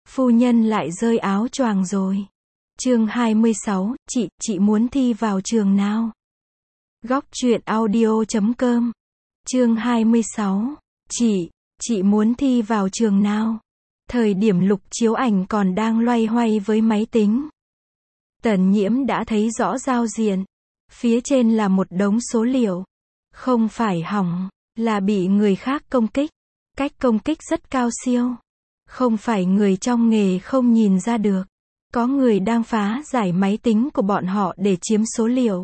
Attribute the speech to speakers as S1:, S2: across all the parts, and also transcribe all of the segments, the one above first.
S1: Phu nhân lại rơi áo choàng rồi. Chương 26, chị muốn thi vào trường nào? Góc truyện audio.com. Chương 26, chị muốn thi vào trường nào? Thời điểm Lục Chiếu Ảnh còn đang loay hoay với máy tính. Tần Nhiễm đã thấy rõ giao diện. Phía trên là một đống số liệu. Không phải hỏng, là bị người khác công kích. Cách công kích rất cao siêu. Không phải người trong nghề không nhìn ra được. Có người đang phá giải máy tính của bọn họ để chiếm số liệu.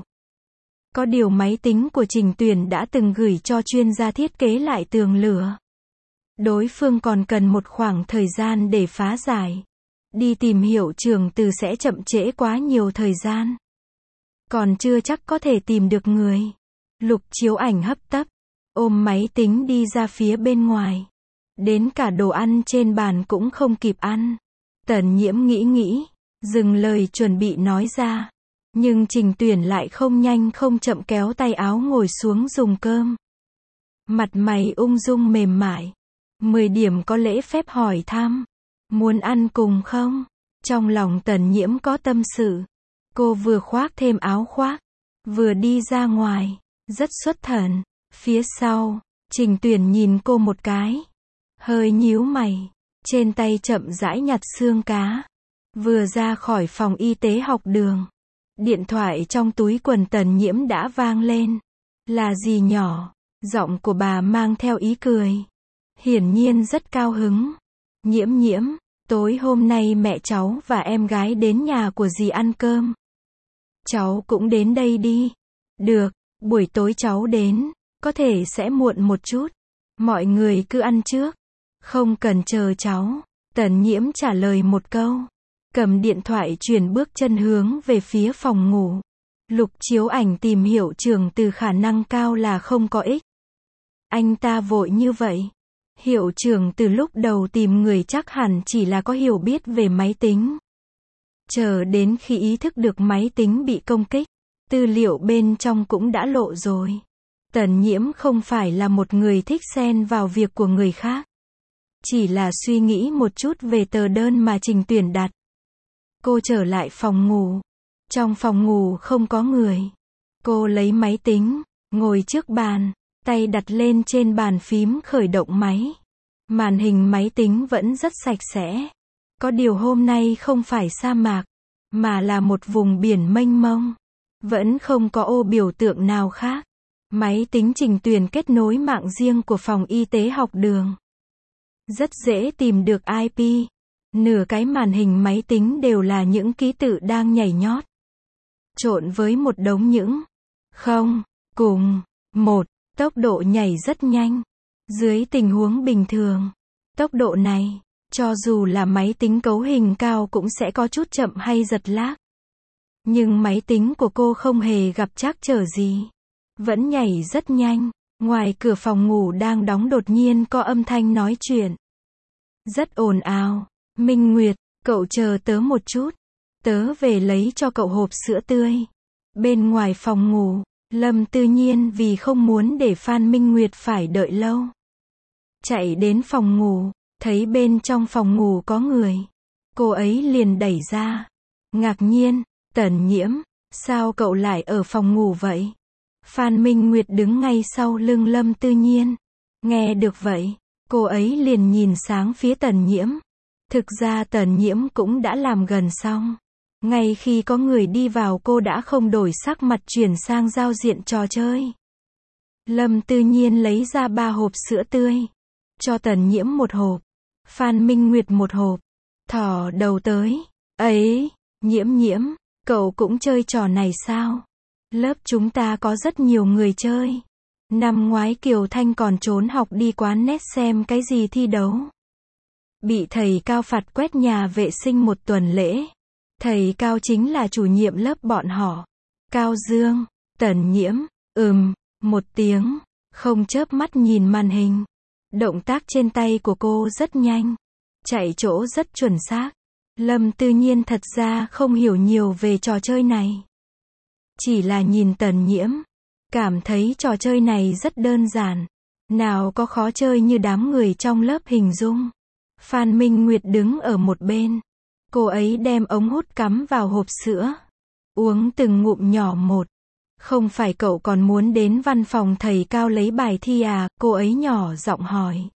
S1: Có điều máy tính của Trình Tuyển đã từng gửi cho chuyên gia thiết kế lại tường lửa. Đối phương còn cần một khoảng thời gian để phá giải. Đi tìm hiểu trường từ sẽ chậm trễ quá nhiều thời gian. Còn chưa chắc có thể tìm được người. Lục Chiếu Ảnh hấp tấp, ôm máy tính đi ra phía bên ngoài. Đến cả đồ ăn trên bàn cũng không kịp ăn. Tần Nhiễm nghĩ, dừng lời chuẩn bị nói ra. Nhưng Trình Tuyển lại không nhanh không chậm kéo tay áo ngồi xuống dùng cơm. Mặt mày ung dung mềm mại. 10 điểm có lễ phép hỏi thăm. Muốn ăn cùng không? Trong lòng Tần Nhiễm có tâm sự. Cô vừa khoác thêm áo khoác, vừa đi ra ngoài, rất xuất thần. Phía sau, Trình Tuyển nhìn cô một cái. Hơi nhíu mày, trên tay chậm rãi nhặt xương cá. Vừa ra khỏi phòng y tế học đường. Điện thoại trong túi quần Tần Nhiễm đã vang lên. Là dì nhỏ, giọng của bà mang theo ý cười. Hiển nhiên rất cao hứng. Nhiễm, tối hôm nay mẹ cháu và em gái đến nhà của dì ăn cơm. Cháu cũng đến đây đi. Được, buổi tối cháu đến, có thể sẽ muộn một chút. Mọi người cứ ăn trước. Không cần chờ cháu. Tần Nhiễm trả lời một câu. Cầm điện thoại chuyển bước chân hướng về phía phòng ngủ. Lục Chiếu Ảnh tìm hiểu trường từ khả năng cao là không có ích. Anh ta vội như vậy. Hiệu trưởng từ lúc đầu tìm người chắc hẳn chỉ là có hiểu biết về máy tính. Chờ đến khi ý thức được máy tính bị công kích, tư liệu bên trong cũng đã lộ rồi. Tần Nhiễm không phải là một người thích xen vào việc của người khác. Chỉ là suy nghĩ một chút về tờ đơn mà Trình Tuyển đặt. Cô trở lại phòng ngủ. Trong phòng ngủ không có người. Cô lấy máy tính, ngồi trước bàn, tay đặt lên trên bàn phím khởi động máy. Màn hình máy tính vẫn rất sạch sẽ. Có điều hôm nay không phải sa mạc, mà là một vùng biển mênh mông. Vẫn không có ô biểu tượng nào khác. Máy tính Trình Tuyển kết nối mạng riêng của phòng y tế học đường. Rất dễ tìm được IP. Nửa cái màn hình máy tính đều là những ký tự đang nhảy nhót. Trộn với một đống những không, cùng, một, tốc độ nhảy rất nhanh. Dưới tình huống bình thường, tốc độ này, cho dù là máy tính cấu hình cao cũng sẽ có chút chậm hay giật lag. Nhưng máy tính của cô không hề gặp trắc trở gì. Vẫn nhảy rất nhanh. Ngoài cửa phòng ngủ đang đóng đột nhiên có âm thanh nói chuyện. Rất ồn ào. Minh Nguyệt, cậu chờ tớ một chút. Tớ về lấy cho cậu hộp sữa tươi. Bên ngoài phòng ngủ, Lâm Tư Nhiên vì không muốn để Phan Minh Nguyệt phải đợi lâu. Chạy đến phòng ngủ, thấy bên trong phòng ngủ có người. Cô ấy liền đẩy ra. Ngạc nhiên, Tần Nhiễm, sao cậu lại ở phòng ngủ vậy? Phan Minh Nguyệt đứng ngay sau lưng Lâm Tư Nhiên. Nghe được vậy, cô ấy liền nhìn sáng phía Tần Nhiễm. Thực ra Tần Nhiễm cũng đã làm gần xong. Ngay khi có người đi vào cô đã không đổi sắc mặt chuyển sang giao diện trò chơi. Lâm Tư Nhiên lấy ra 3 hộp sữa tươi. Cho Tần Nhiễm một hộp. Phan Minh Nguyệt một hộp. Thỏ đầu tới. Ấy, Nhiễm, cậu cũng chơi trò này sao? Lớp chúng ta có rất nhiều người chơi. Năm ngoái Kiều Thanh còn trốn học đi quán net xem cái gì thi đấu. Bị thầy Cao phạt quét nhà vệ sinh một tuần lễ. Thầy Cao chính là chủ nhiệm lớp bọn họ. Cao Dương, Tần Nhiễm, một tiếng, không chớp mắt nhìn màn hình. Động tác trên tay của cô rất nhanh. Chạy chỗ rất chuẩn xác. Lâm Tư Nhiên thật ra không hiểu nhiều về trò chơi này. Chỉ là nhìn Tần Nhiễm. Cảm thấy trò chơi này rất đơn giản. Nào có khó chơi như đám người trong lớp hình dung. Phan Minh Nguyệt đứng ở một bên. Cô ấy đem ống hút cắm vào hộp sữa. Uống từng ngụm nhỏ một. Không phải cậu còn muốn đến văn phòng thầy Cao lấy bài thi à? Cô ấy nhỏ giọng hỏi.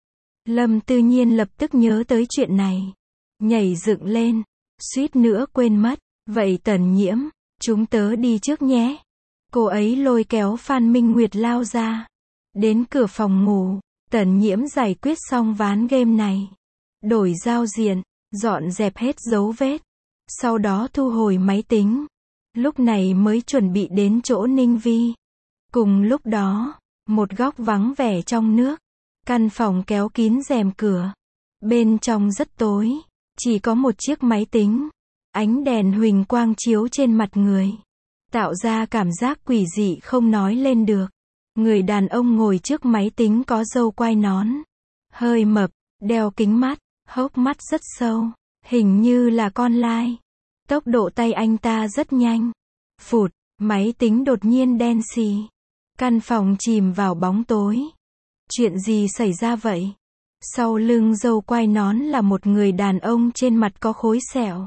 S1: Lâm Tư Nhiên lập tức nhớ tới chuyện này. Nhảy dựng lên. Suýt nữa quên mất. Vậy Tần Nhiễm, chúng tớ đi trước nhé. Cô ấy lôi kéo Phan Minh Nguyệt lao ra. Đến cửa phòng ngủ, Tần Nhiễm giải quyết xong ván game này. Đổi giao diện, dọn dẹp hết dấu vết. Sau đó thu hồi máy tính. Lúc này mới chuẩn bị đến chỗ Ninh Vi. Cùng lúc đó, một góc vắng vẻ trong nước. Căn phòng kéo kín rèm cửa. Bên trong rất tối, chỉ có một chiếc máy tính. Ánh đèn huỳnh quang chiếu trên mặt người. Tạo ra cảm giác quỷ dị không nói lên được. Người đàn ông ngồi trước máy tính có râu quai nón. Hơi mập, đeo kính mắt, hốc mắt rất sâu. Hình như là con lai. Tốc độ tay anh ta rất nhanh. Phụt, máy tính đột nhiên đen xì. Căn phòng chìm vào bóng tối. Chuyện gì xảy ra vậy? Sau lưng râu quai nón là một người đàn ông trên mặt có khối sẹo.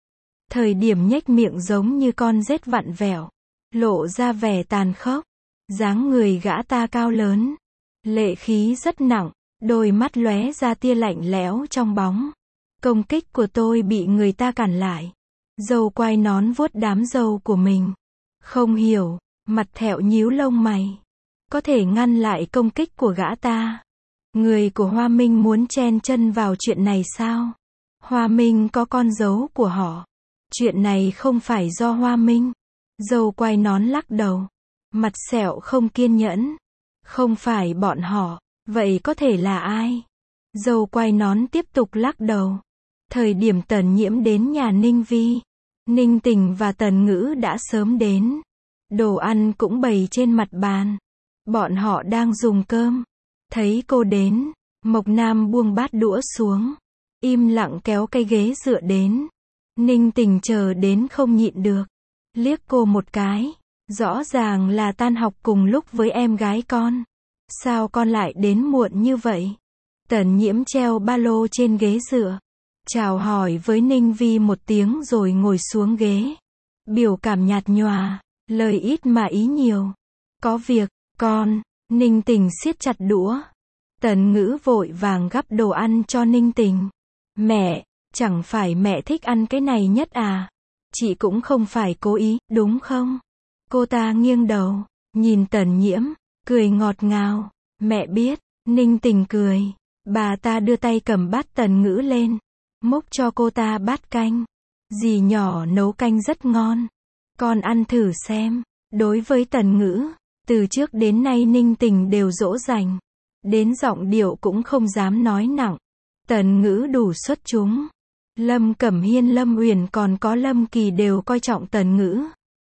S1: Thời điểm nhếch miệng giống như con rết vặn vẹo. Lộ ra vẻ tàn khốc. Dáng người gã ta cao lớn. Lệ khí rất nặng. Đôi mắt lóe ra tia lạnh lẽo trong bóng. Công kích của tôi bị người ta cản lại. Râu quai nón vuốt đám râu của mình. Không hiểu, mặt thẹo nhíu lông mày. Có thể ngăn lại công kích của gã ta. Người của Hoa Minh muốn chen chân vào chuyện này sao? Hoa Minh có con dấu của họ. Chuyện này không phải do Hoa Minh. Râu quai nón lắc đầu. Mặt sẹo không kiên nhẫn. Không phải bọn họ. Vậy có thể là ai? Râu quai nón tiếp tục lắc đầu. Thời điểm Tần Nhiễm đến nhà Ninh Vi, Ninh Tình và Tần Ngữ đã sớm đến. Đồ ăn cũng bày trên mặt bàn. Bọn họ đang dùng cơm. Thấy cô đến, Mộc Nam buông bát đũa xuống. Im lặng kéo cây ghế dựa đến. Ninh Tình chờ đến không nhịn được. Liếc cô một cái. Rõ ràng là tan học cùng lúc với em gái con. Sao con lại đến muộn như vậy? Tần Nhiễm treo ba lô trên ghế dựa. Chào hỏi với Ninh Vi một tiếng rồi ngồi xuống ghế. Biểu cảm nhạt nhòa, lời ít mà ý nhiều. Có việc, con. Ninh Tình siết chặt đũa. Tần Ngữ vội vàng gắp đồ ăn cho Ninh Tình. Mẹ, chẳng phải mẹ thích ăn cái này nhất à? Chị cũng không phải cố ý, đúng không? Cô ta nghiêng đầu, nhìn Tần Nhiễm, cười ngọt ngào. Mẹ biết. Ninh Tình cười. Bà ta đưa tay cầm bát Tần Ngữ lên. Múc cho cô ta bát canh. Dì nhỏ nấu canh rất ngon. Con ăn thử xem. Đối với Tần Ngữ, từ trước đến nay Ninh Tình đều dỗ dành. Đến giọng điệu cũng không dám nói nặng. Tần Ngữ đủ xuất chúng. Lâm Cẩm Hiên, Lâm Uyển còn có Lâm Kỳ đều coi trọng Tần Ngữ.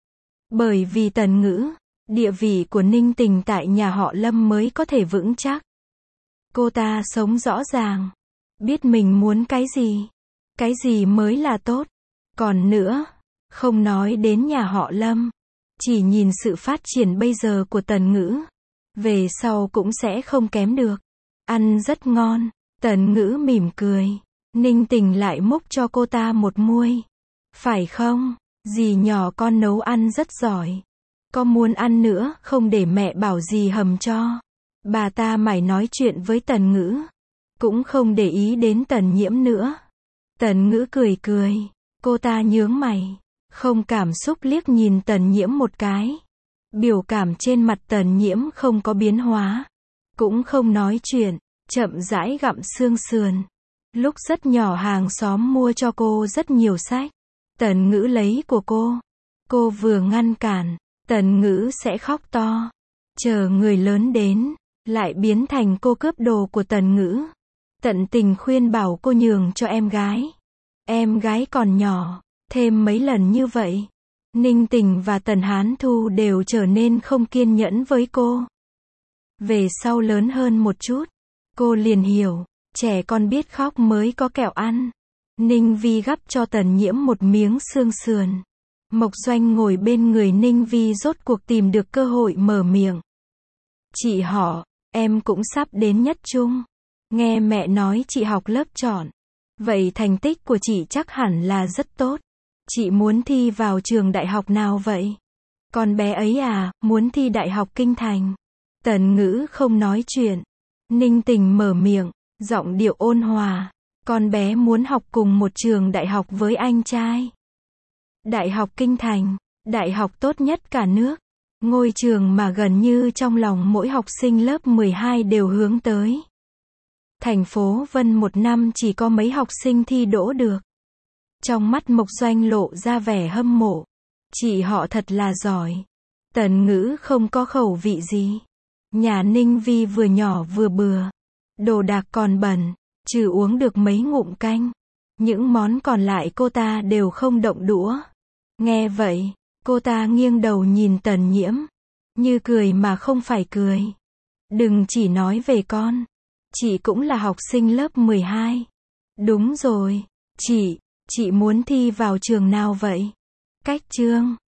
S1: Bởi vì Tần Ngữ, địa vị của Ninh Tình tại nhà họ Lâm mới có thể vững chắc. Cô ta sống rõ ràng. Biết mình muốn cái gì mới là tốt. Còn nữa, không nói đến nhà họ Lâm. Chỉ nhìn sự phát triển bây giờ của Tần Ngữ. Về sau cũng sẽ không kém được. Ăn rất ngon. Tần Ngữ mỉm cười. Ninh Tình lại múc cho cô ta một muôi. Phải không? Dì nhỏ con nấu ăn rất giỏi. Có muốn ăn nữa không để mẹ bảo dì hầm cho. Bà ta mải nói chuyện với Tần Ngữ. Cũng không để ý đến Tần Nhiễm nữa. Tần Ngữ cười cười. Cô ta nhướng mày. Không cảm xúc liếc nhìn Tần Nhiễm một cái. Biểu cảm trên mặt Tần Nhiễm không có biến hóa. Cũng không nói chuyện. Chậm rãi gặm xương sườn. Lúc rất nhỏ hàng xóm mua cho cô rất nhiều sách. Tần Ngữ lấy của cô. Cô vừa ngăn cản, Tần Ngữ sẽ khóc to. Chờ người lớn đến, lại biến thành cô cướp đồ của Tần Ngữ. Tận tình khuyên bảo cô nhường cho em gái. Em gái còn nhỏ, thêm mấy lần như vậy. Ninh Tình và Tần Hán Thu đều trở nên không kiên nhẫn với cô. Về sau lớn hơn một chút, cô liền hiểu, trẻ con biết khóc mới có kẹo ăn. Ninh Vi gắp cho Tần Nhiễm một miếng xương sườn. Mộc Doanh ngồi bên người Ninh Vi rốt cuộc tìm được cơ hội mở miệng. Chị họ, em cũng sắp đến nhất trung. Nghe mẹ nói chị học lớp chọn. Vậy thành tích của chị chắc hẳn là rất tốt. Chị muốn thi vào trường đại học nào vậy? Con bé ấy à, muốn thi Đại học Kinh Thành. Tần Ngữ không nói chuyện. Ninh Tình mở miệng, giọng điệu ôn hòa. Con bé muốn học cùng một trường đại học với anh trai. Đại học Kinh Thành, đại học tốt nhất cả nước. Ngôi trường mà gần như trong lòng mỗi học sinh lớp 12 đều hướng tới. Thành phố Vân một năm chỉ có mấy học sinh thi đỗ được. Trong mắt Mộc Doanh lộ ra vẻ hâm mộ. Chị họ thật là giỏi. Tần Ngữ không có khẩu vị gì. Nhà Ninh Vi vừa nhỏ vừa bừa. Đồ đạc còn bẩn, trừ uống được mấy ngụm canh. Những món còn lại cô ta đều không động đũa. Nghe vậy, cô ta nghiêng đầu nhìn Tần Nhiễm. Như cười mà không phải cười. Đừng chỉ nói về con. Chị cũng là học sinh lớp 12. Đúng rồi. Chị muốn thi vào trường nào vậy? Cách Chương